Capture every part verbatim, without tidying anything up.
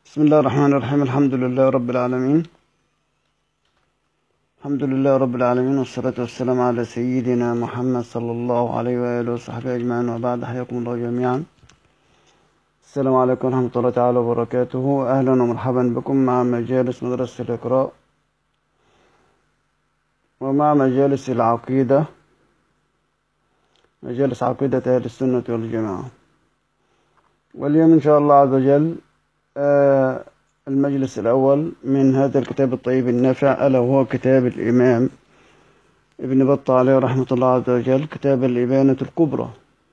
بسم الله الرحمن الرحيم. الحمد لله رب العالمين الحمد لله رب العالمين والصلاة والسلام على سيدنا محمد صلى الله عليه وآله وصحبه أجمعين، وبعد. حياكم الله جميعا. السلام عليكم ورحمة الله تعالى وبركاته. أهلا ومرحبا بكم مع مجالس مدرسة الإقراء ومع مجالس العقيدة، مجالس عقيدة أهل السنة والجماعة. واليوم إن شاء الله عز وجل آه المجلس الأول من هذا الكتاب الطيب النافع، ألا وهو كتاب الإمام ابن بطة عليه رحمة الله عز وجل، كتاب الإبانة الكبرى.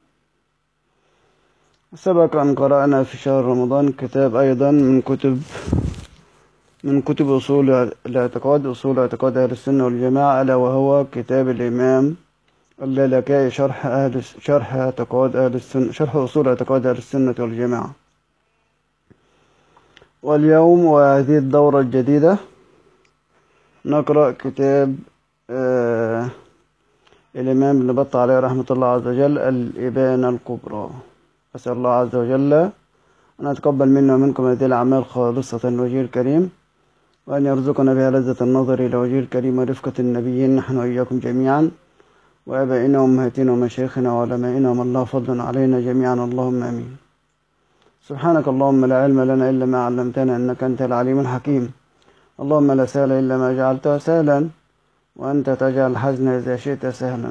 سبق أن قرأنا في شهر رمضان كتاب أيضا من كتب من كتب أصول الاعتقاد، أصول اعتقاد أهل السنة والجماعة، ألا وهو كتاب الإمام اللالكائي، شرح أهل شرح اعتقاد أهل السنة شرح أصول اعتقاد أهل السنة والجماعة. واليوم وهذه الدورة الجديدة نقرأ كتاب آه الإمام ابن بطة عليه رحمة الله عز وجل، الإبانة الكبرى. أسأل الله عز وجل أن يتقبل منا ومنكم هذه الأعمال خالصة لوجهه الكريم، وأن يرزقنا بها لذة النظر إلى وجهه الكريم ورفقة النبيين، نحن وإياكم جميعا، وآبائنا وأمهاتنا ومشايخنا وعلمائنا ومن الله فضل علينا جميعا، اللهم آمين. سبحانك اللهم لا علم لنا إلا ما علمتنا، إنك أنت العليم الحكيم. اللهم لا سهل إلا ما جعلته سهلا، وأنت تجعل الحزن إذا شئت سهلا.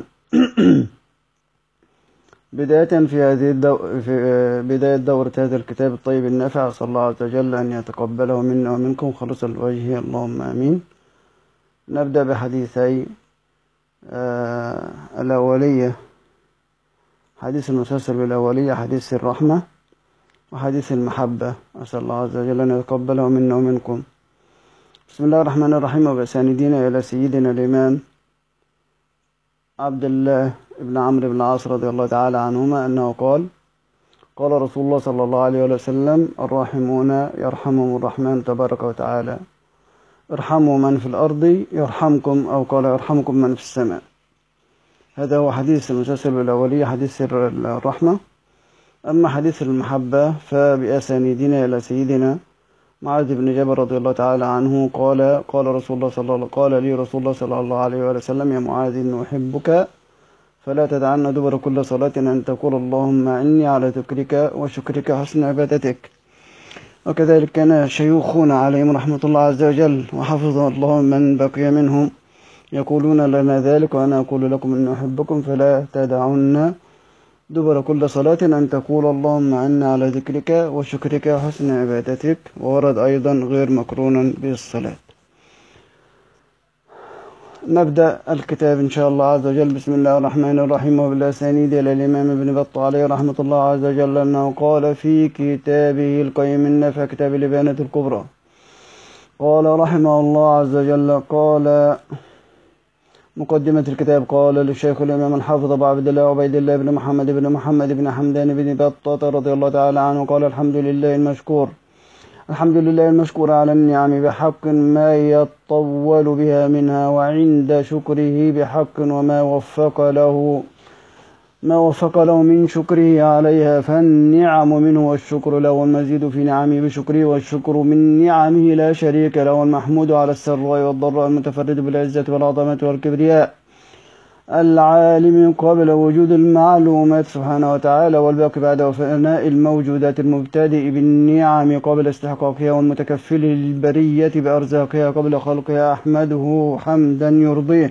بداية في هذه الدو... في بداية دورة هذا الكتاب الطيب النافع، أسأل الله عز وجل أن يتقبله منا ومنكم خالصا لوجهه، اللهم آمين. نبدأ بحديثي آه الأولية، حديث المسلسل بالأولية، حديث الرحمة وحديث المحبة. أسأل الله عز وجل أن يتقبله منا ومنكم. بسم الله الرحمن الرحيم. وبساندين إلى سيدنا الإمام عبد الله بن عمرو بن العاص رضي الله تعالى عنهما أنه قال: قال رسول الله صلى الله عليه وسلم: الراحمون يرحمهم الرحمن تبارك وتعالى، ارحموا من في الأرض يرحمكم، أو قال يرحمكم من في السماء. هذا هو حديث المسلسل بالأولية، حديث الرحمة. أما حديث المحبة فبأسانيدنا إلى سيدنا معاذ بن جبل رضي الله تعالى عنه قال: قال رسول الله صلى الله قال لي رسول الله صلى الله عليه وسلم: يا معاذ إن أحبك فلا تدعن دبر كل صلاة أن تقول اللهم إني على ذكرك وشكرك حسن عبادتك. وكذلك كان شيوخنا عليهم رحمة الله عز وجل وحفظ الله من بقي منهم يقولون لنا ذلك، وأنا أقول لكم إن أحبكم فلا تدعن دبر كل صلاة أن تقول اللهم إنا على ذكرك وشكرك وحسن عبادتك. وورد أيضا غير مقرونا بالصلاة. نبدأ الكتاب إن شاء الله عز وجل. بسم الله الرحمن الرحيم. وبالأسانيد إلى الإمام ابن بطة عليه رحمة الله عز وجل أنه قال في كتابه القيم النافع، كتاب الإبانة الكبرى، قال رحمه الله عز وجل: قال مقدمة الكتاب: قال للشيخ الإمام الحافظ أبو عبد الله عبيد الله بن محمد بن محمد بن حمدان بن بطة رضي الله تعالى عنه قال: الحمد لله المشكور الحمد لله المشكور على النعم بحق ما يطول بها منها، وعند شكره بحق وما وفق له ما وفق له من شكره عليها، فالنعم منه والشكر له، والمزيد في نعمه بشكره، والشكر من نعمه لا شريك له، والمحمود على السراء والضراء، المتفرد بالعزة والعظمة والكبرياء، العالم قبل وجود المعلومات سبحانه وتعالى، والباقي بعد فناء الموجودات، المبتدئ بالنعم قبل استحقاقها، والمتكفل للبرية بأرزاقها قبل خلقها. أحمده حمدا يرضيه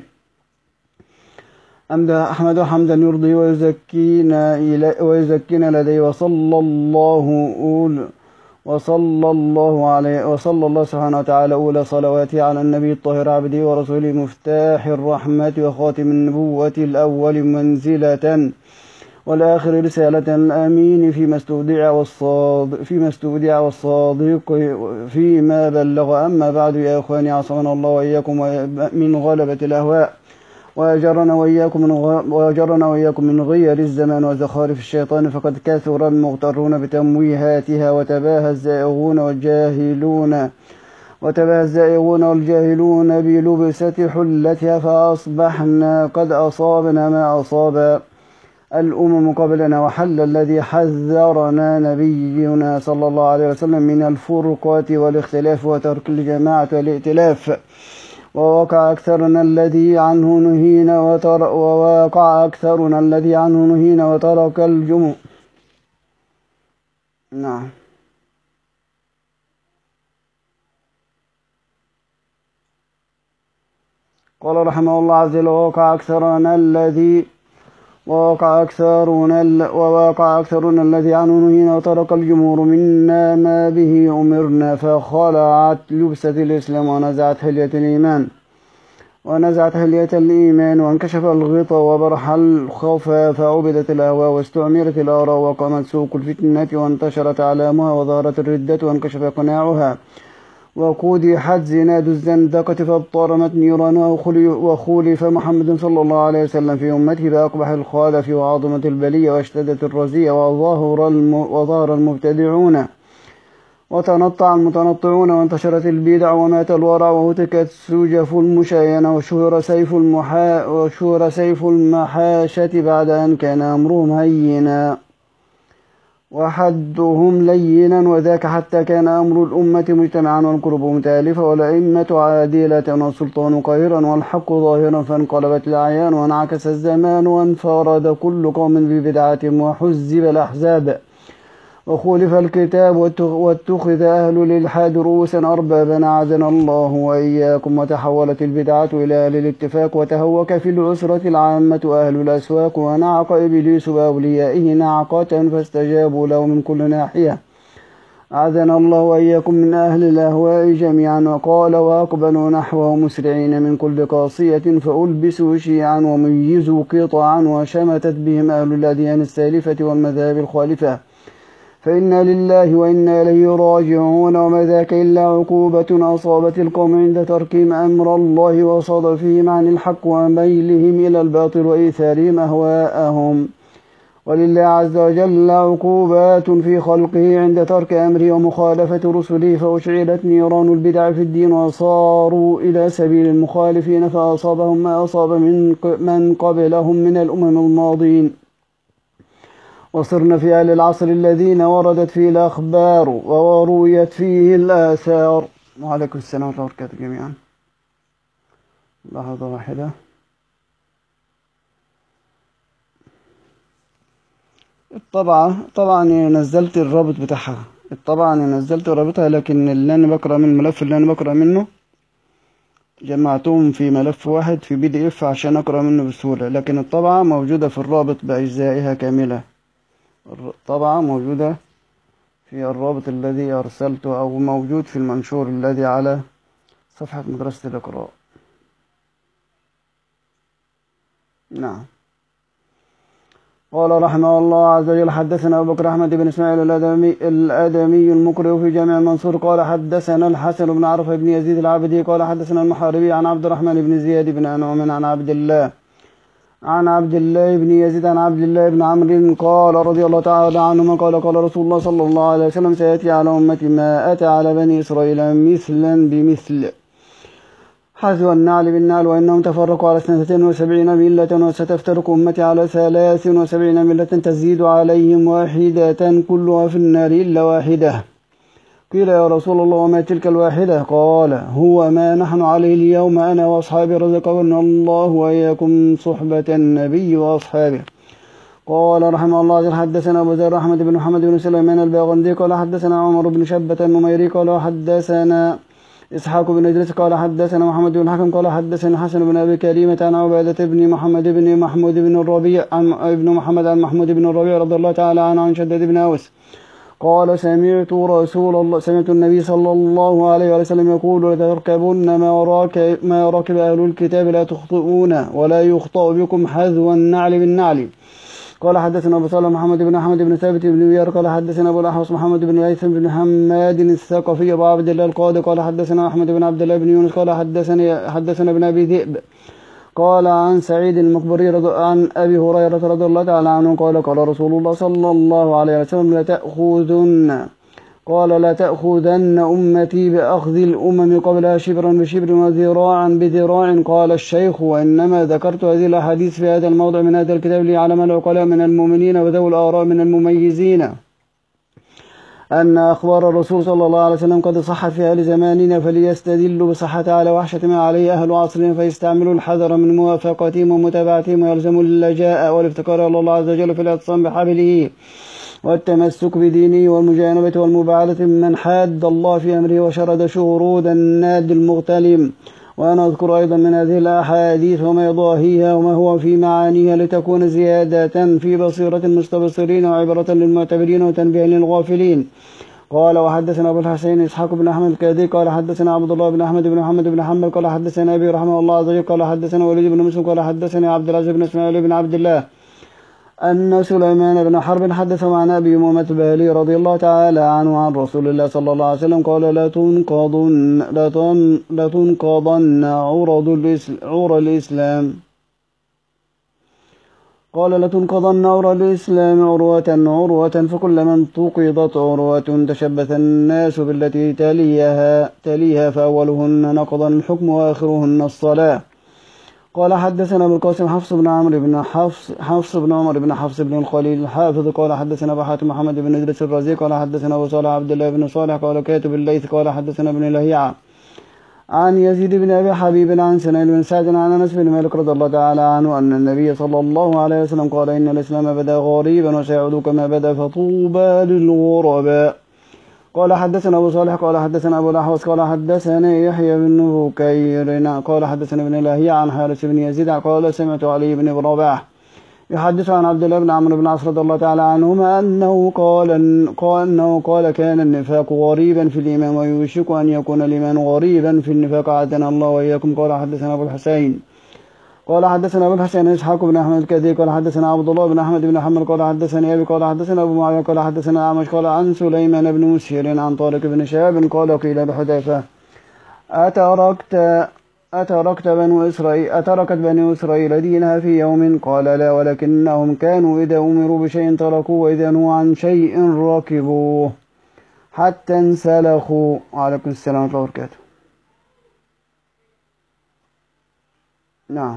أحمده حمدا يرضي ويزكينا ويزكينا لديه، وصلى الله وصلى الله عليه وصلى الله سبحانه وتعالى أولى صلواته على النبي الطاهر عبده ورسوله مفتاح الرحمة وخاتم النبوة الأول منزلة والآخر رسالة، الأمين فيما استودع والصادق فيما استودع والصادق فيما بلغ. أما بعد، يا إخواني، عصمنا الله وإياكم من غلبة الأهواء، وأجرنا وإياكم من وأجرنا وإياكم من غير الزمان وزخارف الشيطان، فقد كثر المغترون بتمويهاتها، وتباهى الزائغون والجاهلون وتباهى الزائغون والجاهلون بلبسة حلتها، فأصبحنا قد أصابنا ما أصاب الأمم قبلنا، وحل الذي حذرنا نبينا صلى الله عليه وسلم من الفرقات والاختلاف وترك الجماعة والائتلاف. ووقع أكثرنا الذي عنه نهينا وتر ووقع أكثرنا الذي عنه نهينا وترك الجموع. نعم. قال رحمه الله عز وجل: ووقع أكثرنا الذي ووقع أكثرنا ووقع أكثرنا الذي عنه نهينا وترك الجمهور منا ما به أمرنا، فخلعت لبسة الإسلام ونزعت حلية الإيمان ونزعت حلية الإيمان وانكشف الغطاء وبرح الخفا، فعبدت الأهواء واستعمرت الآراء وقامت سوق الفتنة وانتشرت علامها وظهرت الردة وانكشف قناعها وقودحت زناد الزندقة فاضطرمت نيرانها وخولف محمد صلى الله عليه وسلم في أمته بأقبح الخالف وعظمت البلية واشتدت الرزية وظهر, الم... وظهر المبتدعون وتنطع المتنطعون وانتشرت البدع ومات الورع وهتكت سجف المشاينة وشهر سيف, المحا... وشهر سيف المحاشة بعد أن كان أمرهم هينا وحدهم لينا، وذاك حتى كان أمر الأمة مجتمعا والقلوب متالفة والأئمة عادلة والسلطان قاهرا والحق ظاهرا، فانقلبت الأعيان وانعكس الزمان وانفرد كل قوم ببدعتهم وحزب الأحزاب وخولف الكتاب واتخذ أهل الإلحاد رؤوسا أربابا أعاذنا الله وإياكم، وتحولت البدعة إلى أهل الاتفاق وتهوك في العسرة العامة أهل الأسواق، ونعق إبليس بأوليائه نعقة فاستجابوا له من كل ناحية أعاذنا الله وإياكم من أهل الأهواء جميعا. وقال: وأقبلوا نحوه مسرعين من كل قاصية فألبسوا شيعا وميزوا قطعا وشمتت بهم أهل الأديان السالفة والمذاهب الخالفة، فإنا لله وإنا إليه راجعون، وما ذاك إلا عقوبة أصابت القوم عند تركهم أمر الله وصدفهم عن الحق وميلهم إلى الباطل وإيثارهم أهواءهم. ولله عز وجل عقوبات في خلقه عند ترك أمره ومخالفة رسله، فأشعلت نيران البدع في الدين وصاروا إلى سبيل المخالفين فأصابهم ما أصاب من من قبلهم من الأمم الماضين، وصرنا في أهل العصر الذين وردت فيه الأخبار ورويت فيه الآثار. وعليكم السلام ورحمة الله وبركاته جميعا. لحظة واحدة. الطبعة طبعا نزلت الرابط بتاعها، الطبعا نزلت رابطها، لكن اللي أنا بقرأ من الملف اللي أنا بقرأ منه جمعتهم في ملف واحد في بي دي اف عشان أقرأ منه بسهولة، لكن الطبعة موجودة في الرابط بأجزائها كاملة. الطبعة موجودة في الرابط الذي أرسلته أو موجود في المنشور الذي على صفحة مدرسة الإقراء. نعم. قال رحمه الله عز وجل: حدثنا أبو بكر أحمد بن إسماعيل الأدمي, الأدمي المقرئ في جامع المنصور قال حدثنا الحسن بن عرفة بن يزيد العبدي قال حدثنا المحاربي عن عبد الرحمن بن زياد بن أنعم عن عبد الله عن عبد الله بن يزيد عن عبد الله بن عمرو قال رضي الله تعالى عنهما قال قال رسول الله صلى الله عليه وسلم: سيأتي على أمتي ما أتى على بني إسرائيل مثلا بمثل حذو النعل بالنعل، وإنهم تفرقوا على اثنتين وسبعين ملة، وستفترق أمتي على ثلاث وسبعين ملة تزيد عليهم واحدة كلها في النار إلا واحدة. قيل: يا رسول الله وما تلك الواحدة؟ قال: هو ما نحن عليه اليوم أنا وأصحابي رزقنا الله وإياكم صحبة النبي وأصحابه. قال رحمه الله: حدثنا أبو ذر أحمد بن محمد بن سليمان الباغندي قال حدثنا عمر بن شبة النميري قال حدثنا إسحاق بن إدريس قال حدثنا محمد بن الحكم قال حدثنا حسن بن أبي كريمة عن عبادة بن محمد بن محمود بن الربيع عن ابن محمد عن محمود بن الربيع رضي الله تعالى عنه عن شداد بن أوس قال: سمعت رسول الله سمعت النبي صلى الله عليه وسلم يقول: لتركبن ما وراك ما ركب أهل الكتاب لا تخطئون ولا يخطأ بكم حذو النعل بالنعل. قال حدثنا أبو صالح محمد بن أحمد بن ثابت بن ويار قال حدثنا أبو الأحوص محمد بن الهيثم بن حماد الثقفي أبو عبد الله القاضي قال حدثنا أحمد بن عبد الله بن يونس قال حدثني حدثنا ابن أبي ذئب قال عن سعيد المقبري عن أبي هريرة رضي الله تعالى عنه قال قال رسول الله صلى الله عليه وسلم: لتأخذن قال لا تأخذن أمتي بأخذ الأمم قبلها شبرا بشبر وذراعا بذراع. قال الشيخ وإنما ذكرت هذه الأحاديث في هذا الموضع من هذا الكتاب ليعلم العقلاء من المؤمنين وذوي الآراء من المميزين أن أخبار الرسول صلى الله عليه وسلم قد صحت في أهل زماننا، فليستدلوا بصحة على وحشة ما عليه أهل عصرنا، فيستعملوا الحذر من موافقتهم ومتابعتهم، ويلزموا اللجاء والافتقار إلى الله عز وجل في الاعتصام بحبله والتمسك بدينه والمجانبة والمباعدة ممن حاد الله في أمره وشرد شرود الناد المغتلم. وأنا أذكر أيضا من هذه الأحاديث وما يضاهيها وما هو في معانيها لتكون زيادة في بصيرة المستبصرين وعبرة للمعتبرين وتنبيه للغافلين. قال وحدثنا أبو الحسين إسحاق بن أحمد الكادي قال حدثنا عبد الله بن أحمد بن محمد بن حنبل قال حدثنا أبي رحمه الله عز وجل قال حدثنا وليد بن مسلم قال حدثني عبد العزيز بن إسماعيل بن عبد الله أن سليمان بن حرب حدث عن أبي أمامة الباهلي رضي الله تعالى عنه عن رسول الله صلى الله عليه وسلم قال لا تنقضن لا تنقضن عرض عور الإسلام قال لتنقضن عور الإسلام عروة عروة، فكلما انتقضت عروة تشبث الناس بالتي تليها تليها فأولهن نقضا الحكم وآخرهن الصلاة. قال حدثنا ابو القاسم حفص بن عمرو بن حفص حفص بن عمر بن حفص بن الخليل الحافظ قال حدثنا ابو حاتم محمد بن ادريس الرازي قال حدثنا ابو صالح عبد الله بن صالح قال كاتب الليث قال حدثنا ابن لهيعة عن يزيد بن ابي حبيب عن سنين بن سعد عن انس بن مالك رضي الله تعالى عنه ان النبي صلى الله عليه وسلم قال ان الاسلام بدا غريبا وسيعود كما بدا فطوبى للغرباء. قال حدثنا أبو صالح قال حدثنا أبو الأحوص قال حدثنا يحيى بن بكير قال حدثنا ابن لاهية عن حارث بن يزيد قال سمعت علي بن رباح يحدث عن عبد الله بن عمرو بن العاص رضي الله تعالى عنهما أنه قال أنه قال كان النفاق غريبا في الإيمان ويوشك أن يكون الإيمان غريبا في النفاق عادنا الله وإياكم. قال حدثنا أبو الحسين قال حدثنا ابو الحسين اسحاق بن احمد الكذي قال حدثنا عبد الله بن احمد بن حنبل قال حدثني ابي قال حدثنا ابو معاويه قال حدثنا اعمش قال عن سليمان بن مسهر عن طارق بن شهاب قال قيل لحذيفه اتركت اتركت بنو اسرائيل اتركت بنو اسرائيل دينها في يوم؟ قال لا، ولكنهم كانوا اذا امروا بشيء تركوه واذا نهوا عن شيء ركبوه حتى انسلخوا. وعليكم السلام ورحمه الله وبركاته. نعم.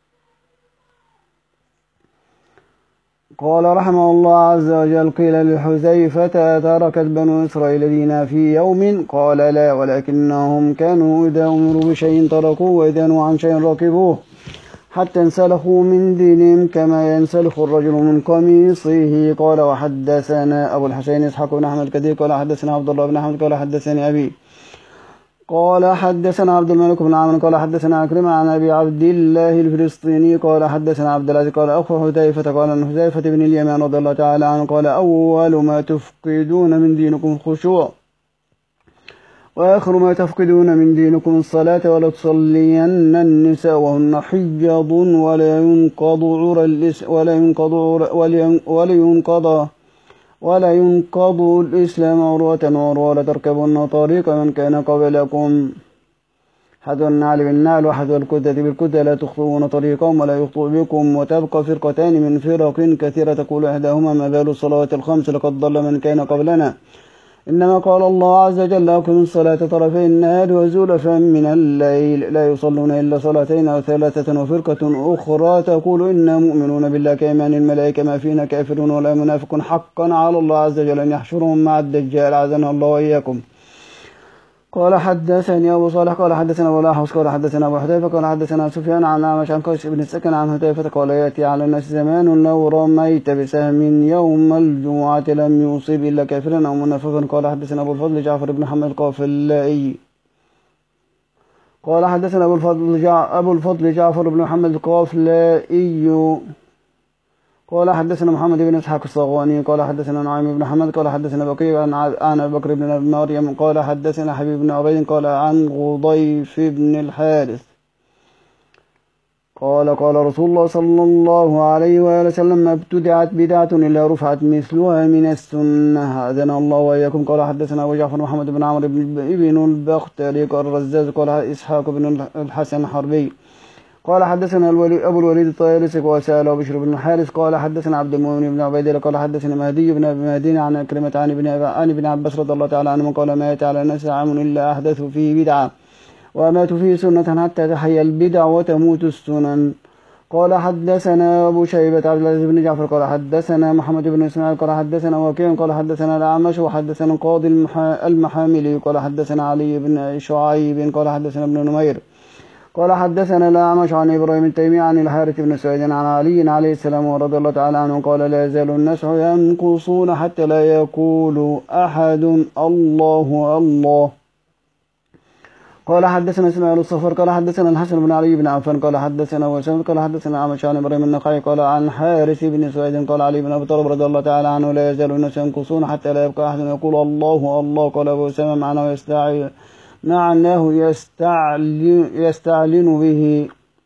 قال رحمه الله عز وجل قيل لحذيفة تركت بنو إسرائيل دينا في يوم؟ قال لا، ولكنهم كانوا إذا أمروا بشيء تركوه وإذا نهوا عن شيء ركبوه حتى انسلخوا من دينهم كما ينسلخ الرجل من قميصه. قال وحدثنا أبو الحسين إسحاق بن أحمد الكدي قال حدثنا عبد الله بن أحمد قال حدثني أبي قال حدثنا عبد الملك بن عامر قال حدثنا أكرمة عن أبي عبد الله الفلسطيني قال حدثنا عبد العزيز قال أخو حذيفة قال أن حذيفة بن اليمان رضي الله تعالى عنه قال أول ما تفقدون من دينكم الخشوع وآخر ما تفقدون من دينكم الصلاة ولا تصلين النساء وهن حجض ولا ينقض عرى ولا ينقض ولا ينقض ولا ينقض الإسلام عروة عروة لتركبن طريق من كان قبلكم حذو النعل بالنعل وحذو الكدة بالكدة لا تخطئون طريقهم ولا يخطئ بكم. وتبقى فرقتان من فرق كثيرة تقول إحداهما ما بال الصلوات الخمس لقد ضل من كان قبلنا، إنما قال الله عز وجل أقم الصلاة طرفي النهار وزلفا من الليل لا يصلون إلا صلاتين أو ثلاثة. وفرقة أخرى تقول إنا مؤمنون بالله كإيمان الملائكة ما فينا كافرون ولا منافق حقا على الله عز وجل أن يحشرهم مع الدجال عزنا الله وإياكم. قال حدثني أبو صالح قال حدثنا أبو الأحوص قال حدثنا أبو حذيفة قال حدثنا سفيان عن أعمش عن قيس بن السكن عن حذيفة قال يأتي على الناس زمان لو رميت بسهم يوم الجمعة لم يصيب إلا كافرا أو منافقا. قال حدثنا أبو الفضل جعفر بن محمد القافلائي قال حدثنا أبو الفضل جع... أبو الفضل جعفر بن محمد القافلائي قال حدثنا محمد بن اسحاق الصغواني قال حدثنا نعيم بن حمد قال حدثنا بقي عن ابي بكر بن مريم قال حدثنا حبيب بن عبيد قال عن غضيف بن الحارث قال قال رسول الله صلى الله عليه وآله وسلم ما ابتدعت بدعة إلا رفعت مثلها من السنة أذن الله وإياكم. قال حدثنا أبو جعفر محمد بن عمرو بن البختري قال الرزاز قال إسحاق بن الحسن الحربي قال حدثنا أبو الوليد الطيالسي وسأله بشر بن الحارث قال حدثنا عبد المؤمن بن عبيد الله قال حدثنا مهدي بن أبي مهدي عن أكرمة عن ابن عن ابن عباس رضي الله تعالى عنه قال ما يأتي على الناس عام إلا أحدثوا فيه بدعة وأماتوا فيه سنة حتى تحيا البدع وتموت السنن. قال حدثنا أبو شيبة عبد العزيز بن جعفر قال حدثنا محمد بن إسماعيل قال حدثنا وكيع قال حدثنا الأعمش وحدثنا قاضي المحاملي قال حدثنا علي بن شعيب قال حدثنا ابن نمير قال حدثنا الأعمش عن إبراهيم التيمي عن الحارث بن سعيد عن علي عليه السلام ورضي الله تعالى عنه قال لا يزال الناس ينقصون حتى لا يقول أحد الله الله. قال حدثنا اسماعيل الصفر قال حدثنا الحسن بن علي بن عفان قال حدثنا وسام قال حدثنا الأعمش عن إبراهيم النخعي قال عن حارث بن سعيد قال علي بن أبي طالب رضي الله تعالى عنه لا يزال الناس ينقصون حتى لا يبقى أحد يقول الله الله. قال أبو أسامة معناه يستعين معناه يستعلن, يستعلن به.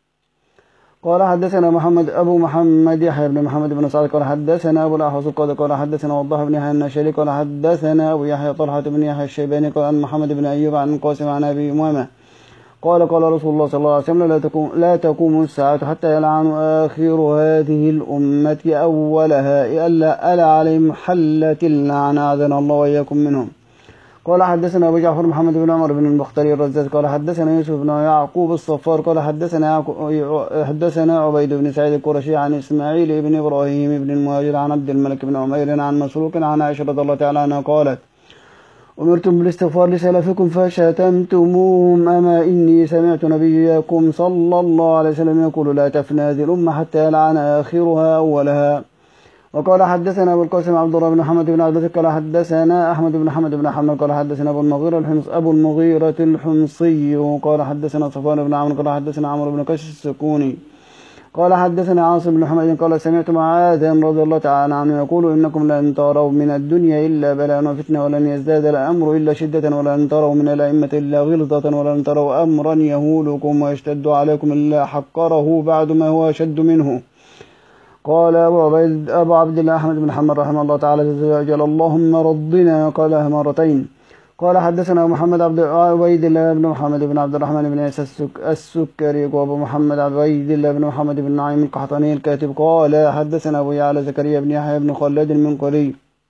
قال حدثنا محمد أبو محمد يحيى بن محمد بن سعد قال حدثنا أبو الأحوص قال قال حدثنا وضح بن يحيى النشري قال حدثنا أبو يحيى طلحة بن يحيى الشيباني قال عن محمد بن أيوب عن قاسم عن أبي أمامة قال قال رسول الله صلى الله عليه وسلم لا تقوم, لا تقوم الساعة حتى يلعن آخر هذه الأمة أولها إلا ألا عليهم حلة اللعنة أعاذنا الله وإياكم منهم. قال حدثنا أبو جعفر محمد بن عمر بن المختاري الرزاز قال حدثنا يوسف بن يعقوب الصفار قال حدثنا حدثنا عبيد بن سعيد القرشي عن إسماعيل بن إبراهيم بن المهاجر عن عبد الملك بن عمير عن مسروق عن عائشة رضي الله تعالى عنها قالت أمرتم بالاستغفار لسلفكم فشتمتموهم أما إني سمعت نبيكم صلى الله عليه وسلم يقول لا تفنى هذه الأمة حتى يلعن آخرها أولها. وقال حدثنا أبو القاسم عبد الله بن محمد بن عبد قال حدثنا أحمد بن حمد بن حمد قال حدثنا أبو المغيرة الحمص أبو المغيرة الحمصي قال حدثنا صفوان بن عمرو قال حدثنا عمرو بن قيس السكوني قال حدثنا عاصم بن حميد قال سمعت معاذ رضي الله تعالى عنه يقول إنكم لن تروا من الدنيا إلا بلاء وفتنة ولن يزداد الأمر إلا شدة ولن تروا من الأئمة إلا غلظة ولن تروا أمرا يهولكم ويشتد عليكم إلا حقره بعد ما هو أشد منه. قال أبو عبد, أبو عبد الله أحمد بن حنبل رحمه الله تعالى جل اللهم رضنا قالها مرتين. قال حدثنا محمد عبد عبيد الله بن محمد بن عبد الرحمن بن عيسى السكري وأبو محمد عبيد الله بن محمد بن نعيم القحطاني الكاتب قال حدثنا أبو يعلى زكريا بن يحيى بن خلاد المنقري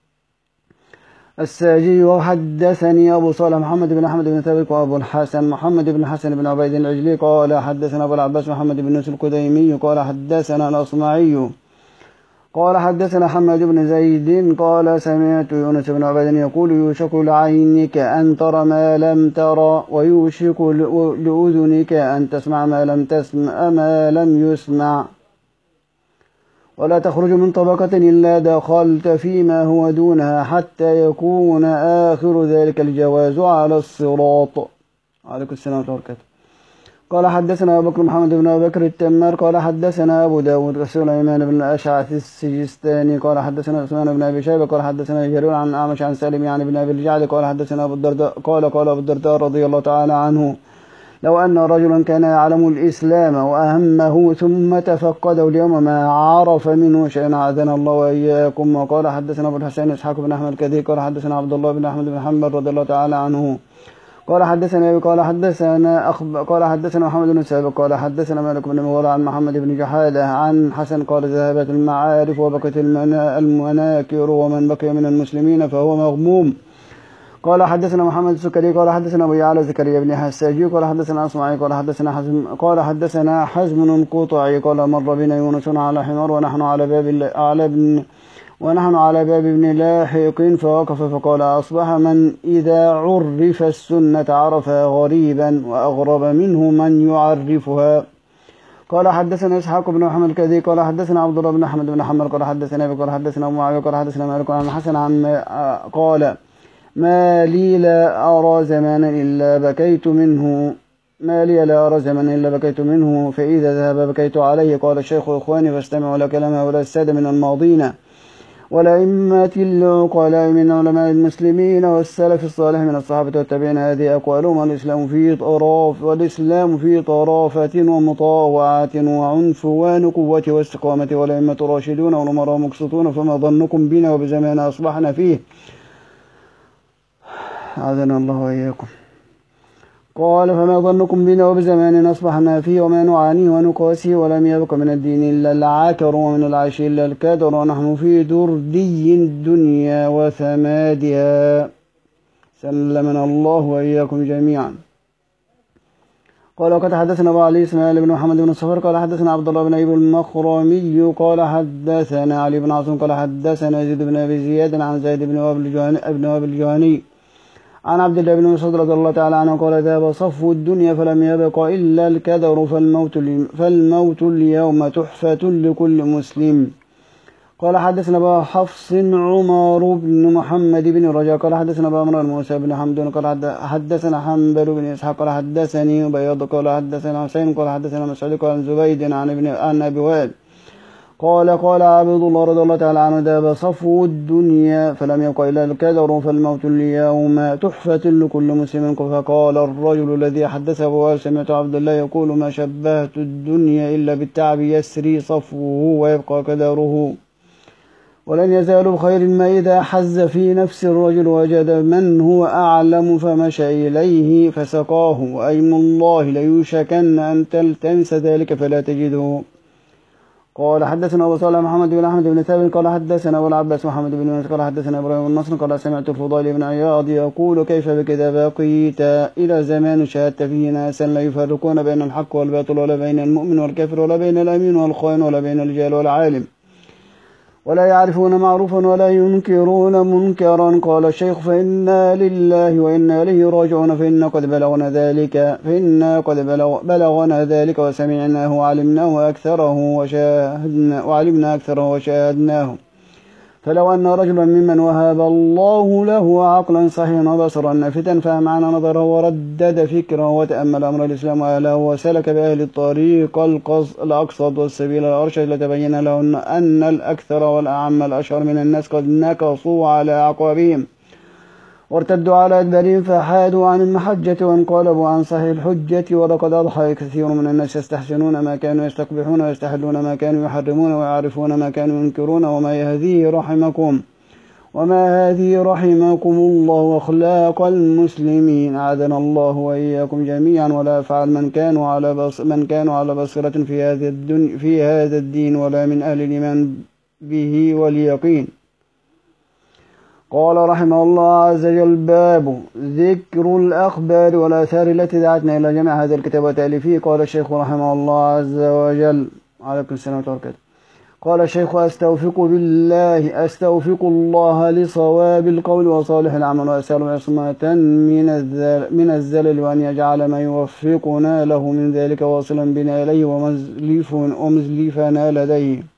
الساجي وحدثني أبو صالح محمد بن أحمد بن ثابت وأبو الحسن محمد بن حسن بن عبيد العجلي قال حدثنا أبو العباس محمد بن يوسف القديمي قال حدثنا الأصمعي قال حدثنا حماد بن زيد قال سمعت يونس بن عبيد يقول يوشك لعينك أن ترى ما لم ترى ويوشك لأذنك أن تسمع ما لم تسمع ما لم يسمع ولا تخرج من طبقة إلا دخلت فيما هو دونها حتى يكون آخر ذلك الجواز على الصراط. عليكم السلام ورحمة الله وبركاته. قال حدثنا أبو بكر محمد بن أبي بكر التمار قال حدثنا أبو داود سليمان بن الأشعث السجستاني قال حدثنا عثمان بن أبي شيبة قال حدثنا جرير عن أعمش عن سالم يعني بن أبي الجعد قال حدثنا أبو الدرداء قال قال أبو الدرداء رضي الله تعالى عنه لو أن رجلا كان يعلم الإسلام وأهمه ثم تفقده اليوم ما عرف منه شيئا عاذنا الله وإياكم. وقال حدثنا أبو الحسين إسحاق بن أحمد الكثير قال حدثنا عبد الله بن أحمد بن حنبل رضي الله تعالى عنه قال حدثنا قال حدثنا أخب قال حدثنا محمد بن سابق قال حدثنا مالك بن مغول عن محمد بن جحادة عن حسن قال ذهبت المعارف وبقت المناكر ومن بقي من المسلمين فهو مغموم. قال حدثنا محمد السكري قال حدثنا أبو يعلى زكريا بن حساجي قال حدثنا أصمعي قال حدثنا حزم قال حدثنا حزم القطعي قال مر بنا يونس على حمار ونحن على باب على ابن ونحن على باب ابن لاحق فوقف فقال أصبح من إذا عرف السنة عرفها غريبا وأغرب منه من يعرفها. قال حدثنا إسحاق بن محمد الكذي قال حدثنا عبد الله بن أحمد بن حنبل قال حدثنا أبي قال حدثنا أبو معاوية قال حدثنا مالك عن حسن عن قال ما لي لا أرى زمانا إلا بكيت منه ما لي لا أرى زمانا إلا بكيت منه فإذا ذهب بكيت عليه. قال الشيخ إخواني فاستمعوا لكلام هؤلاء السادة من الماضين والأئمة العقلاء من علماء المسلمين والسلف الصالح من الصحابة والتابعين هذه أقوالهم والإسلام في طراف والإسلام في طرافة ومطاوعة وعنفوان قوة واستقامة والأئمة راشدون والأمراء مقسطون فما ظنكم بنا وبزمان أصبحنا فيه. أعاذنا الله وإياكم. قال فما ظنكم بنا وبزمان أصبحنا فيه وما نعانيه ونقاسيه ولم يبق من الدين إلا العاكر ومن العيش إلا الكدر ونحن في دردي الدنيا وثمادها سلمنا الله وإياكم جميعا. قال وقد حدثنا أبو علي إسماعيل بن محمد بن الصفر قال حدثنا عبد الله بن أيوب المخرمي قال حدثنا علي بن عاصم قال حدثنا يزيد بن أبي زياد عن زيد بن وهب الجهني عن عبد الله بن مسعود رضي الله تعالى عنه قال ذهب صفو الدنيا فلم يبق إلا الكدر فالموت, فالموت اليوم تحفة لكل مسلم. قال حدثنا أبو حفص عمر بن محمد بن رجاء قال حدثنا أبو عمرو موسى بن حمدون قال حدثنا حنبل بن إسحاق قال حدثني بياض قال حدثنا حسين قال حدثنا مسعود قال عن زبيد عن ابن عن أبي وائل قال قال عبد الله رضي الله تعالى عنه ذهب صفو الدنيا فلم يبق إلا الكدر فالموت اليوم تحفة لكل مسلم. فقال الرجل الذي حدثه وقال سمعت عبد الله يقول ما شبهت الدنيا إلا بالتعب يسري صفوه ويبقى كدره ولن يزال بخير ما إذا حز في نفس الرجل وجد من هو أعلم فمشى إليه فسقاه وأيم الله ليوشكن أن تلتمس ذلك فلا تجده. قال حدثنا أبو صالح محمد بن أحمد بن ثابت قال حدثنا أبو العباس محمد بن يونس قال حدثنا إبراهيم بن نصر قال سمعت الفضيل بن عياض يقول كيف بك إذا بقيت إلى زمان شهدت فيه ناسا لا يفرقون بين الحق والباطل ولا بين المؤمن والكافر ولا بين الأمين والخائن ولا بين الجاهل والعالم ولا يعرفون معروفا ولا ينكرون منكرا. قال الشيخ فإنا لله وإنا إليه راجعون فإنا قد بلغنا ذلك فإنا قد بلغ بلغنا ذلك وسمعناه وعلمناه أكثره وشاهدنا وعلمنا أكثره وشاهدناه. فلو أن رجلا ممن وهب الله له عقلا صحيحا وبصرا نافذا فأمعن نظره وردد فكره وتأمل أمر الإسلام وأهله وسلك بأهل الطريق الأقصد والسبيل الأرشد لتبين له أن الأكثر والأعم الأشهر من الناس قد نكصوا على أعقابهم وارتدوا على أدبارهم فحادوا عن المحجة وانقلبوا عن صحيح الحجة. ولقد أضحى كثير من الناس يستحسنون ما كانوا يستقبحون ويستحلون ما كانوا يحرمون ويعرفون ما كانوا ينكرون وما هذه رحمكم وما هذه رحمكم الله أخلاق المسلمين أعاذنا الله وإياكم جميعا ولا يفعل من كانوا على بص من كانوا على بصيرة في هذا الدين في هذا الدين ولا من أهل الإيمان به واليقين. قال رحمه الله عز وجل باب ذكر الأخبار والآثار التي دعتنا إلى جمع هذا الكتاب وتأليفه. قال الشيخ رحمه الله عز وجل عليكم السلام وبركاته. قال الشيخ أستوفق بالله أستوفق الله لصواب القول وصالح العمل وأسأل عصمة من الزلل, من الزلل وأن يجعل ما يوفقنا له من ذلك واصلا بنا إليه ومزلفنا لديه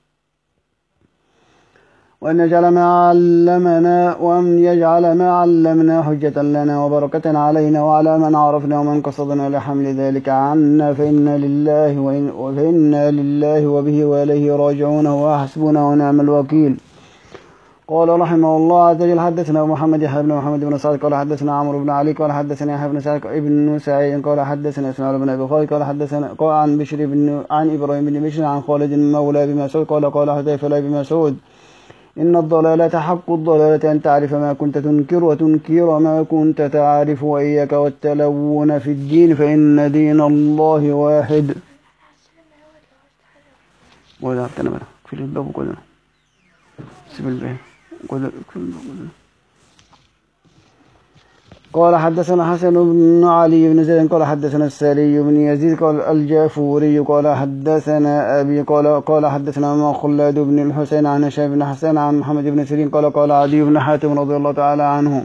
وأن يجعل ما علمنا وأن يجعل ما علمنا حجة لنا وبركة علينا وعلى من عرفنا ومن قصدنا لحمل ذلك عنا فإنا لله وإن فإنا لله وبه وإليه راجعون وحسبنا ونعم الوكيل. قال رحمه الله عز وجل حدثنا محمد يحيى بن محمد بن سعد قال حدثنا عمرو بن علي قال حدثنا يحيى بن سعد ابن سعيد قال حدثنا اسماعيل بن ابي خالد قال حدثنا قال عن بشر بن عن ابراهيم بن بشر عن خالد مولى ابي مسعود قال قال حذيفة لابي مسعود إن الضلالة حق الضلالة أن تعرف ما كنت تنكر وتنكر ما كنت تعرف وإياك والتلون في الدين فإن دين الله واحد. ولا أعتنا بنا في الباب قلنا سب الباب قل قال حدثنا حسن بن علي بن زيد قال حدثنا السالي بن يزيد قال الجافوري قال حدثنا أبي قال قال حدثنا مخلد بن الحسين عن هشام بن حسن عن محمد بن سيرين قال قال عدي بن حاتم رضي الله تعالى عنه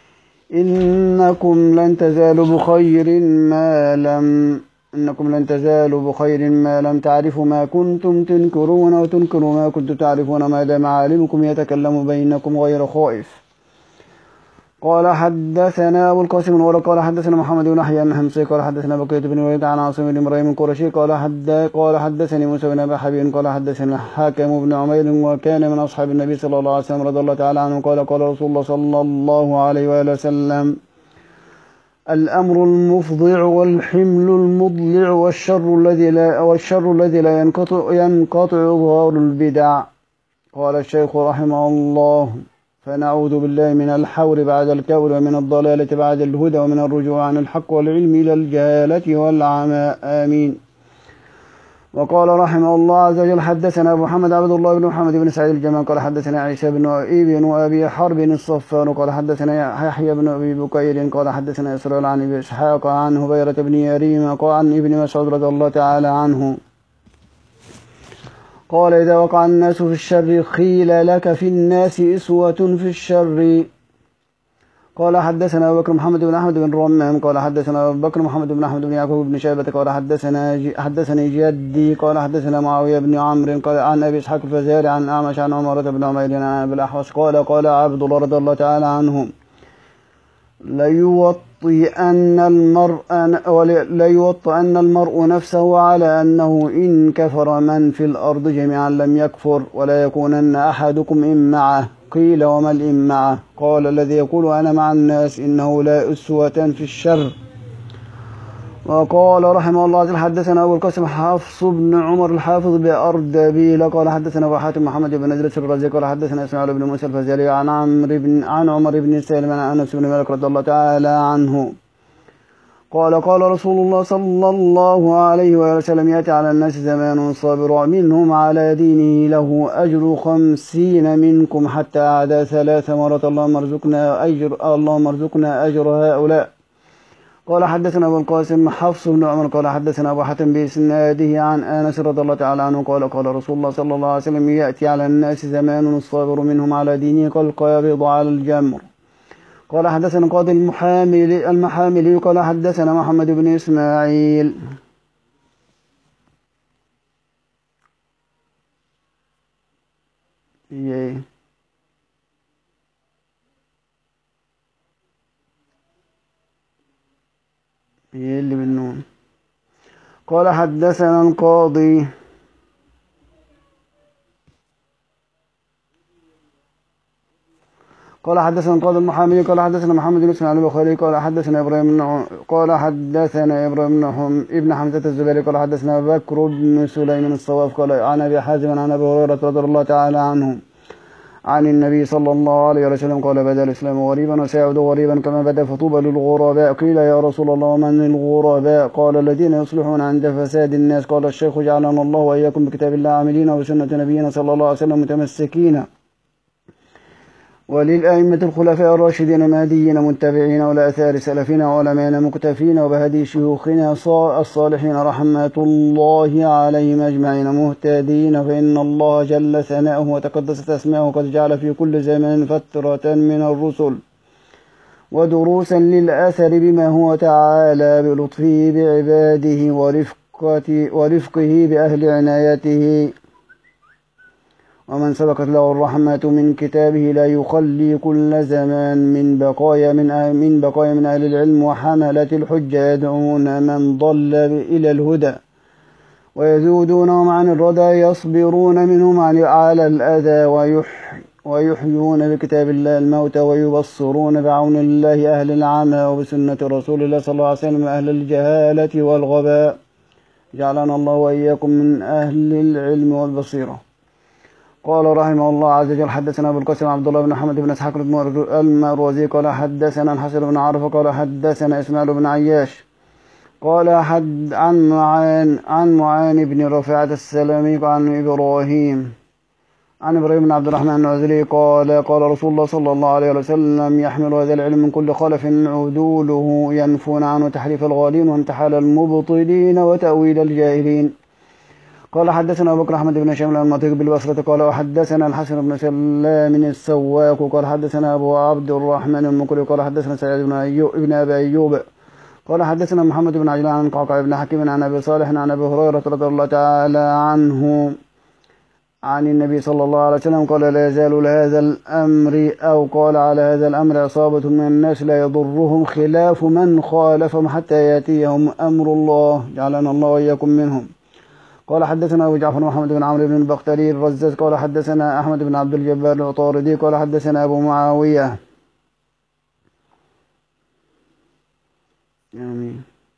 إنكم لن تزالوا بخير ما لم إنكم لن تزالوا بخير ما لم تعرفوا ما كنتم تنكرون وتنكروا ما كنتم تعرفون ما دام عالمكم يتكلم بينكم غير خائف. قال حدثنا أبو القاسم بن ورقة قال حدثنا محمد بن يحيى بن حمصي قال حدثنا بقية بن وليد عن عاصم بن إبراهيم القرشي قال حد قال حدثني موسى بن أبي حبيب قال حدثنا حاكم بن عمير وكان من أصحاب النبي صلى الله عليه وسلم رضي الله تعالى عنه قال قال رسول الله صلى الله عليه وآله وسلم الأمر المفضع والحمل المضلع والشر الذي لا والشر الذي لا ينقطع ينقطع ظهور البدع. قال الشيخ رحمه الله فنعوذ بالله من الحور بعد الكور ومن الضلالة بعد الهدى ومن الرجوع عن الحق والعلم إلى الجهالة والعمى آمين. وقال رحمه الله عز وجل حدثنا أبو محمد عبد الله بن محمد بن سعيد الجمال قال حدثنا عيسى بن ابن أبي حرب الصفار قال حدثنا يحيى بن أبي بكير قال حدثنا إسرائيل عن أبي إسحاق عن هبيرة بن يريم قال عن ابن مسعود رضي الله تعالى عنه قال إذا وقع الناس في الشر قيل لك في الناس إسوة في الشر. قال حدثنا أبو بكر محمد بن أحمد بن رمام قال حدثنا أبو بكر محمد بن أحمد بن يعقوب بن شيبة قال حدثنا حدثني جدي قال حدثنا معاوية بن عمرو قال عن أبي إسحاق الفزاري عن أعمش عن عمرة بن عمير عن أبي الأحوص قال قال عبد الله رضي الله تعالى عنهم ليوطئن المرء ليوطئن المرء نفسه على أنه إن كفر من في الأرض جميعا لم يكفر ولا يكونن أحدكم إن معه. قيل وما الإن معه؟ قال الذي يقول أنا مع الناس إنه لا أسوة في الشر. وقال رحمه الله حدثنا أبو القاسم حفص بن عمر الحافظ بأردبيل قال حدثنا أبو حاتم محمد بن إدريس الرازي قال حدثنا إسماعيل بن موسى الفزاري عن عمرو بن عن عمر بن سالم عن أنس بن مالك رضي الله تعالى عنه قال قال رسول الله صلى الله عليه وسلم يأتي على الناس زمان صابر منهم على دينه له أجر خمسين منكم حتى عدا ثلاث مرات اللهم ارزقنا أجر اللهم ارزقنا أجر هؤلاء. قال حدثنا أبو القاسم حفص بن عمر قال حدثنا أبو حاتم بإسناده عن أنس رضي الله تعالى عنه قال قال رسول الله صلى الله عليه وسلم يأتي على الناس زمان الصابر منهم على دينه كالقابض على الجمر. قال حدثنا قاضي المحاملي المحاملي قال حدثنا محمد بن إسماعيل ايه ايه اللي بالنون. قال حدثنا القاضي قال حدثنا القاضي المحامي قال حدثنا محمد بن اسماعيل البخاري قال حدثنا ابراهيم بن قال حدثنا ابراهيم بن ابن حمزة الزبيري قال حدثنا بكر بن سليمان الصواف قال عن ابي حازم عن ابي هريرة رضي الله تعالى عنه عن النبي صلى الله عليه وسلم قال بدا الاسلام غريبا وسيعود غريبا كما بدا فطوبى للغرباء. قيل يا رسول الله ومن الغرباء؟ قال الذين يصلحون عند فساد الناس. قال الشيخ جعلنا الله واياكم بكتاب الله عاملين وبسنة نبينا صلى الله عليه وسلم متمسكين وللأئمة الخلفاء الراشدين المهديين متبعين ولآثار سلفنا وعلمائنا مكتفين وبهدي شيوخنا الصالحين رحمة الله عليهم أجمعين مهتدين. فإن الله جل ثناؤه وتقدست أسماؤه قد جعل في كل زمان فترة من الرسل ودروسا للأثر بما هو تعالى بلطفه بعباده ورفقه, ورفقه بأهل عنايته. ومن سبقت له الرحمة من كتابه لا يخلي كل زمان من بقايا من أهل من بقايا من أهل العلم وحملة الحجة يدعون من ضل إلى الهدى ويزودونهم عن الردى يصبرون منهم على الأذى ويح ويحيون بكتاب الله الموتى ويبصرون بعون الله أهل العمى وبسنة رسول الله صلى الله عليه وسلم أهل الجهالة والغباء. جعلنا الله وإياكم من أهل العلم والبصيرة. قال رحمه الله عز وجل حدثنا أبو القاسم عبد الله بن محمد بن إسحاق المروزي قال حدثنا الحسن بن عرفة قال حدثنا إسماعيل بن عياش قال حد عن معان عن معان بن رفاعة السلمي عن إبراهيم عن إبراهيم بن عبد الرحمن العزلي قال قال رسول الله صلى الله عليه وسلم يحمل هذا العلم من كل خلف عدوله ينفون عنه تحريف الغالين وانتحال المبطلين وتأويل الجاهلين. قال حدثنا أبو بكر أحمد بن هشام المطيق بالبصرة قال وحدثنا الحسن بن سلام السواق قال حدثنا أبو عبد الرحمن المقري قال حدثنا سعيد بن أيوب ابن أبي أيوب قال حدثنا محمد بن عجلان عن قعقاع بن حكيم عن أبي صالح عن أبي هريرة رضي الله تعالى عنه عن النبي صلى الله عليه وسلم قال لا يزال هذا الأمر أو قال على هذا الأمر عصابة من الناس لا يضرهم خلاف من خالفهم حتى يأتيهم أمر الله. جعلنا الله وإياكم منهم. قال حدثنا أبو جعفر محمد بن عمرو بن البختري الرزاز قال حدثنا أحمد بن عبد الجبار العطاردي قال حدثنا أبو معاوية آمين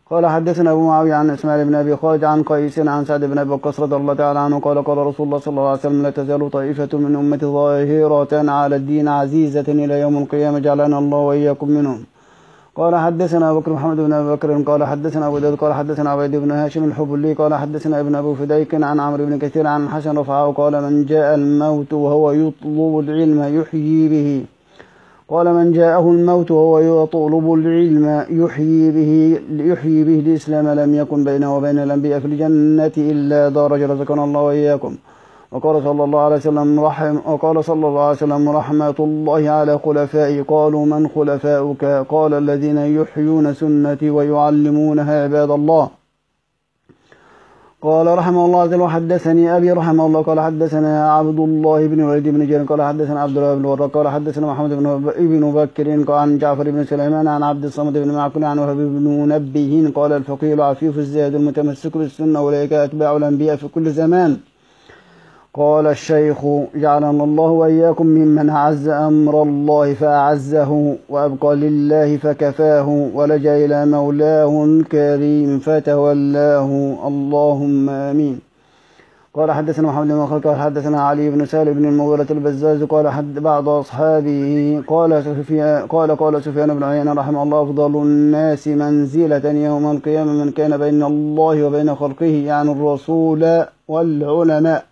قال حدثنا أبو معاوية عن إسماعيل بن أبي خالد عن قيس عن سعد بن أبي وقاص رضي الله تعالى عنه قال قال رسول الله صلى الله عليه وسلم لا تزال طائفة من أمتي ظاهرة على الدين عزيزة إلى يوم القيامة جعلنا الله وإياكم منهم. قال حدثنا أبو بكر محمد بن أبي بكر قال حدثنا أبو داود قال حدثنا عبيد بن هاشم الحبلي قال حدثنا ابن أبي فديك عن عمرو بن كثير عن حسن رفعه قال من جاء الموت وهو يطلب العلم يحيي به قال من جاءه الموت وهو يطلب العلم يحيي به يحيي به الإسلام لم يكن بينه وبين الأنبياء في الجنة إلا درج رزقنا الله وإياكم. وقال صلى الله عليه وسلم رحم وقال صلى الله عليه وسلم رحمة الله على خلفائي قالوا من خلفاؤك قال الذين يحيون سنتي ويعلمونها عباد الله. قال رحمه الله عز وجل وحدثني أبي رحمه الله قال حدثنا عبد الله بن وليد بن جرير قال حدثنا عبد الله بن ورق قال حدثنا محمد بن بكر عن جعفر بن سليمان عن عبد الصمد بن معقل عن وهب بن منبه قال الفقيه العفيف الزاهد المتمسك بالسنة أولئك أتباع الأنبياء في كل زمان. قال الشيخ جعلنا الله وإياكم ممن أعز أمر الله فأعزه وأبقى لله فكفاه ولجأ إلى مولاه الكريم فتولاه اللهم آمين. قال حدثنا محمد بن مخلد قال حدثنا علي بن سالم بن المغيرة البزاز قال حد بعض أصحابه قال سفيان قال قال سفيان بن عيينة رحمه الله أفضل الناس منزلة يوم القيامة من كان بين الله وبين خلقه يعني الرسول والعلماء.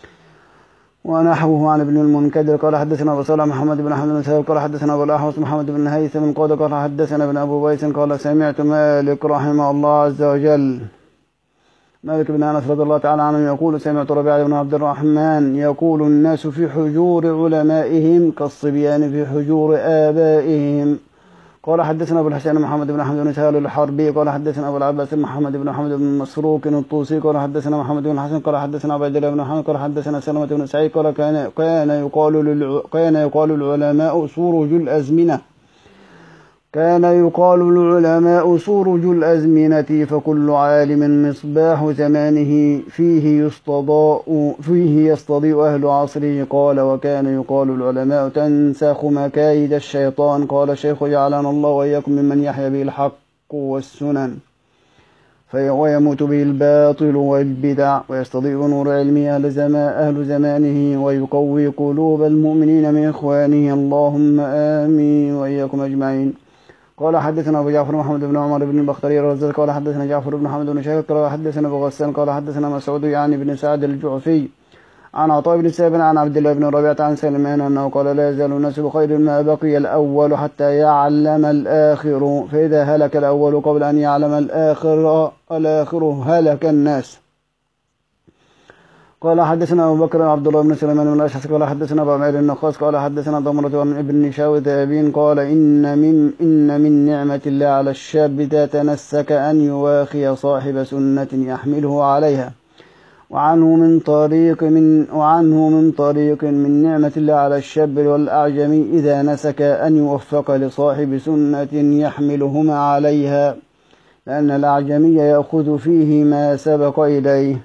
ونحوه عن ابن المنكدر قال حدثنا أبو صالح محمد بن أحمد بن سهيل قال حدثنا أبو الأحوص محمد بن هيثم قال قال حدثنا ابن أبو ويس قال سمعت مالك رحمه الله عز وجل مالك بن أنس رضي الله تعالى عنه يقول سمعت ربيعة بن عبد الرحمن يقول الناس في حجور علمائهم كالصبيان في حجور آبائهم. قال حدثنا أبو الحسين محمد بن أحمد بن سهيل الحربي قال حدثنا أبو العباس محمد بن محمد بن مسروق الطوسي قال حدثنا محمد بن الحسن قال حدثنا عبيد الله بن محمد قال حدثنا سلمة بن سعيد قال كان كان يقال للع... كان يقال العلماء سروج الأزمنة كان يقال العلماء سروج الأزمنة فكل عالم مصباح زمانه فيه يستضاء فيه يستضيء أهل عصره. قال وكان يقال العلماء تنسخ مكايد الشيطان. قال الشيخ جعلنا الله وإياكم ممن يحيى به الحق والسنن ويموت به الباطل والبدع ويستضيء نور علمه أهل, زمان أهل زمانه ويقوي قلوب المؤمنين من إخوانه اللهم آمين وإياكم أجمعين. قال حدثنا أبو جعفر محمد بن عمر بن البختري الرزاق قال حدثنا جعفر بن محمد بن شهاب قال حدثنا أبو غسان قال حدثنا مسعود يعني بن سعد الجعفي عن عطاء بن سابن عن عبد الله بن ربيعة عن سلمان أنه قال لا يزال الناس بخير ما بقي الأول حتى يعلم الآخر فإذا هلك الأول قبل أن يعلم الآخر الآخر هلك الناس. قال حدثنا أبو بكر عبد الله بن سليمان بن الأشعث قال حدثنا أبو عمير النخاس قال حدثنا ضمرة بن شاوذ قال إن من إن من نعمة الله على الشاب تتنسك أن يواخي صاحب سنة يحمله عليها وعنه من طريق من وعنه من طريق من نعمة الله على الشاب والأعجمي إذا نسك أن يوفق لصاحب سنة يحملهما عليها لأن الأعجمي يأخذ فيه ما سبق إليه.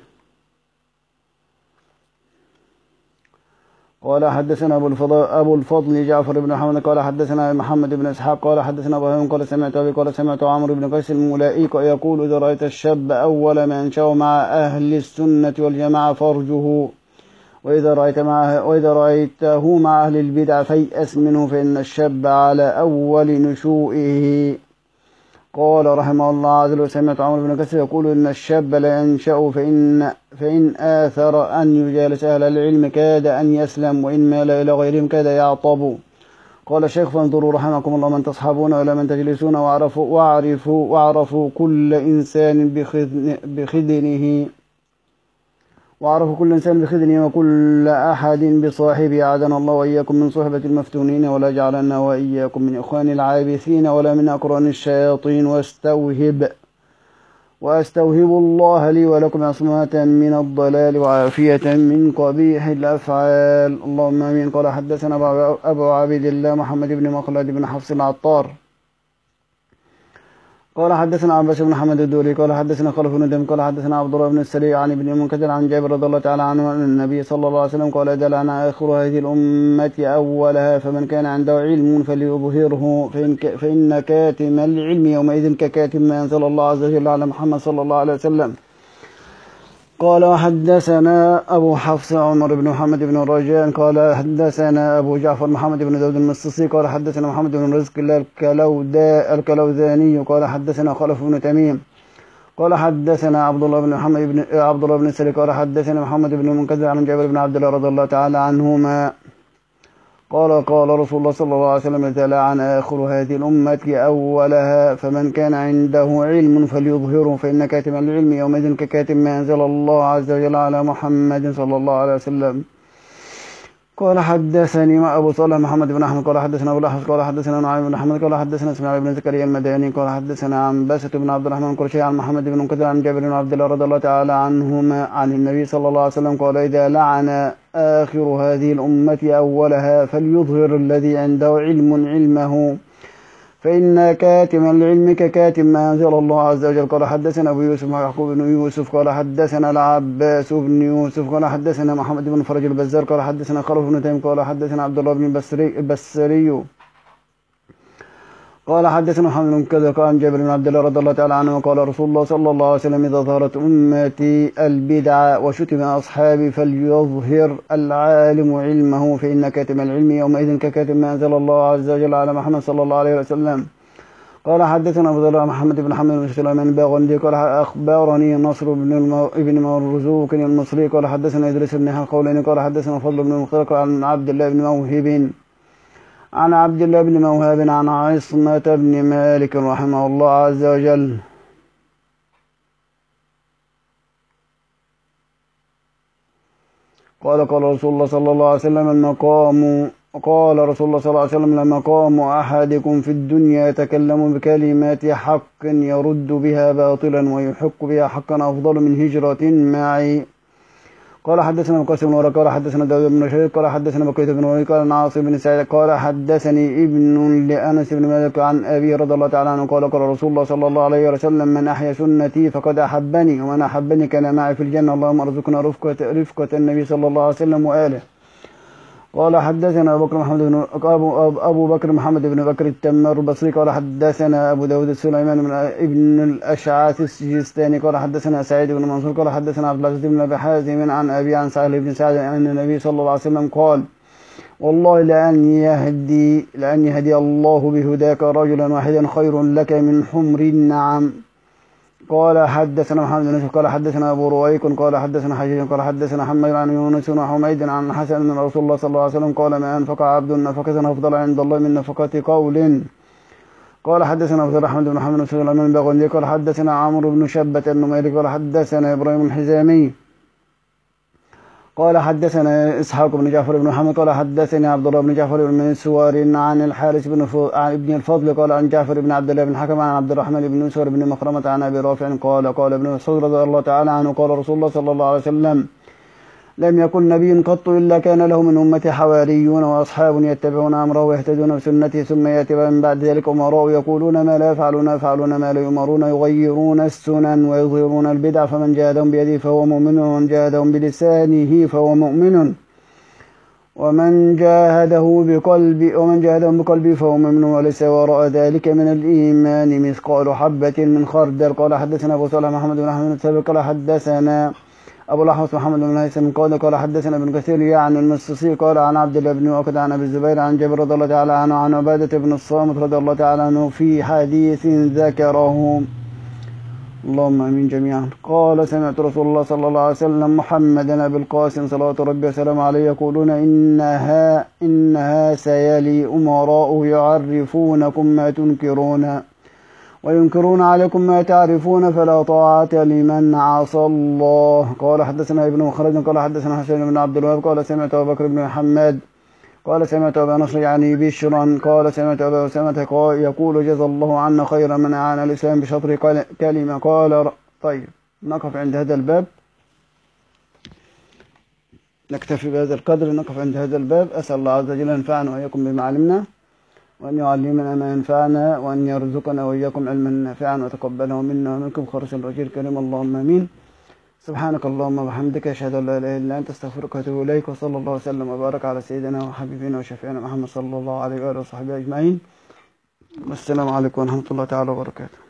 قال حدثنا أبو الفضل, أبو الفضل جعفر بن محمد قال حدثنا محمد بن إسحاق قال حدثنا أبو قال سمعت أبي قال سمعت عمرو بن قيس الملائي يقول إذا رأيت الشاب أول ما ينشأ مع أهل السنة والجماعة فارجه وإذا رأيت معه وإذا رأيته مع أهل البدع فيأس منه فإن الشاب على أول نشوئه. قال رحمه الله عز وجل سمعت عمرو بن قيس يقول إن الشاب لا ينشأ فإن, فإن آثر أن يجالس أهل العلم كاد أن يسلم وإن مال إلى غيرهم كاد يعطب. قال الشيخ فانظروا رحمكم الله من تصحبون ولا من تجلسون واعرفوا, واعرفوا, واعرفوا كل إنسان بخدنه وعرفوا كل إنسان بخدنه وكل أحد بصاحبه أعاذنا الله وإياكم من صحبة المفتونين ولا جعلنا وإياكم من إخوان العابثين ولا من أقران الشياطين واستوهب وأستوهب الله لي ولكم عصمة من الضلال وعافية من قبيح الأفعال اللهم آمين. قال حدثنا أبو عبد الله محمد بن مخلد بن حفص العطار قال حدثنا عباس بن محمد الدوري قال حدثنا خلف بن دم قال حدثنا عبد الله بن السري عن ابن منكدر عن جابر رضي الله تعالى عنه أن النبي صلى الله عليه وسلم قال دلعنا آخر هذه الأمة أولها فمن كان عنده علم فليظهره فإن, ك فإن كاتم العلم يومئذ ككاتم ما أنزل الله عز وجل على محمد صلى الله عليه وسلم. قال حدثنا أبو حفص عمر بن محمد بن الرجاء قال حدثنا أبو جعفر محمد بن داود المصطصي قال حدثنا محمد بن رزق الكلوذاني قال حدثنا خلف بن تميم قال حدثنا عبد الله بن محمد بن عبد الله بن سلي قال حدثنا محمد بن المنكدر عن جابر بن عبد الله رضي الله تعالى عنهما قال قال رسول الله صلى الله عليه وسلم لعن آخر هذه الأمة أولها فمن كان عنده علم فليظهره فإن كاتم العلم يومئذ ككاتم ما أنزل الله عز وجل على محمد صلى الله عليه وسلم. قال حدثني ما أبو صالح محمد بن أحمد قال حدثنا أبو الأحوص قال حدثنا نعيم بن أحمد قال حدثنا اسماعيل بن زكريا المداني قال حدثنا عنبسة بن عبد الرحمن القرشي عن محمد بن منكدر عن جابر بن عبد الله رضي الله تعالى عنهما عن النبي صلى الله عليه وسلم قال إذا لعن آخر هذه الأمة أولها فليظهر الذي عنده علم علمه فإن كاتم العلم ككاتم ما أنزل الله عز وجل. قال حدثنا أبو يوسف يعقوب بن يوسف قال حدثنا العباس بن يوسف قال حدثنا محمد بن فرج البزار قال حدثنا خلف بن تيم قال حدثنا عبد الله بن البصري قال حدثنا محمد بن كذا قال عن جابر بن عبد الله رضي الله تعالى عنه قال رسول الله صلى الله عليه وسلم إذا ظهرت أمتي البدع وشتم أصحابي فليظهر العالم علمه فإن كاتم العلم يومئذ ككاتم ما أنزل الله عز وجل على محمد صلى الله عليه وسلم. قال حدثنا أبو ذر محمد بن حمد بن سليمان الباغندي قال أخبرني نصر بن ابن مرزوق المصري قال حدثنا إدريس بن القولاني قال حدثنا فضل بن مختلق عن عبد الله بن موهب عن عبد الله بن موهب عن عصمة بن مالك رحمه الله عز وجل قال قال رسول الله صلى الله عليه وسلم المقام قال رسول الله صلى الله عليه وسلم لمقام أحدكم في الدنيا يتكلم بكلمات حق يرد بها باطلا ويحق بها حقا أفضل من هجرة معي. قال حدثنا القاسم بن ورقة قال حدثنا داود بن شريك قال حدثنا بقية بن وليد قال عاصم بن سعيد قال حدثني ابن لأنس بن مالك عن أبي رضي الله تعالى عنه قال قال رسول الله صلى الله عليه وسلم من أحيا سنتي فقد أحبني ومن أحبني كان معي في الجنة اللهم ارزقنا رفقة, رفقة النبي صلى الله عليه وسلم وآله. قال حدثنا أبو بكر محمد بن أبو, أبو بكر محمد بن بكر التمار البصري قال حدثنا أبو داود سليمان بن ابن الأشعث السجستاني قال حدثنا سعيد بن منصور قال حدثنا عبد العزيز بن أبي حازم عن أبي عن سهل بن سعد أن النبي صلى الله عليه وسلم قال والله لأن يهدي لأن يهدي الله بهداك رجلا واحدا خير لك من حمر النعم. قال حدثنا محمد بن يوسف قال حدثنا أبو رويك قال حدثنا حجاج قال حدثنا حماد عن يونس وحميد عن حسن من رسول الله صلى الله عليه وسلم قال ما أنفق عبد نفقة أفضل عند الله من نفقة قول. قال حدثنا عبد الرحمن بن محمد بن سليمان الباغندي قال حدثنا عمرو بن شبة النميري قال حدثنا إبراهيم الحزامي قال حدثنا إسحاق بن جعفر بن محمد قال حدثني عبد الله بن جعفر بن مسور عن الحارث بن عن ابن الفضل قال عن جعفر بن عبد الله بن الحكم عن عبد الرحمن بن مسور بن مخرمة عن أبي رافع قال قال ابن مسعود رضي الله تعالى عنه قال رسول الله صلى الله عليه وسلم لم يكن نبي قط إلا كان له من أمته حواريون وأصحاب يتبعون أمره ويهتدون بسنته ثم يأتي من بعد ذلك أمراء يقولون ما لا يفعلون يفعلون ما لا يؤمرون يغيرون السنن ويظهرون البدع فمن جاهدهم بيده فهو مؤمن ومن جاهدهم بلسانه فهو مؤمن ومن جاهده بقلبه ومن جاهدهم بقلبه فهو مؤمن وليس وراء ذلك من الإيمان مثقال حبة من خردل. قال حدثنا أبو صالح محمد بن أحمد السابق قال حدثنا أبو الأحوص محمد بن هيثم قال قال حدثنا ابن كثير يعني المصري قال عن عبد الله بن وقد عن أبي الزبير عن جابر رضي الله تعالى عنه عن عبادة بن الصامت رضي الله تعالى عنه في حديث ذكره اللهم امين جميعا قال سمعت رسول الله صلى الله عليه وسلم محمدا أبي القاسم صلوات ربي وسلامه عليه يقولون إنها إنها سيلي أمراء يعرفونكم ما تنكرون وينكرون عليكم ما تعرفون فلا طاعة لمن عصى الله. قال حدثنا ابن خالد قال حدثنا حسين بن عبد الوهاب قال سمعت أبو بكر بن محمد قال سمعت أبا نصر يعني بشرا قال سمعت أبا أسامة يقول جزى الله عنا خير من أعان الإسلام بشطر كلمة. قال طيب نقف عند هذا الباب نكتفي بهذا القدر نقف عند هذا الباب. أسأل الله عز وجل أن ينفعنا وإياكم بما علمنا وأن يعلمنا ما ينفعنا، وأن يرزقنا وإياكم علما نافعا وتقبله منا ومنكم خالصا وجه الكريم، اللهم آمين. سبحانك اللهم وبحمدك، أشهد أن لا إله إلا أنت، أستغفرك وأتوب إليك. وصلى الله وسلم وبارك على سيدنا وحبيبنا وشفيعنا محمد صلى الله عليه وآله وصحبه أجمعين. والسلام عليكم ورحمة الله تعالى وبركاته.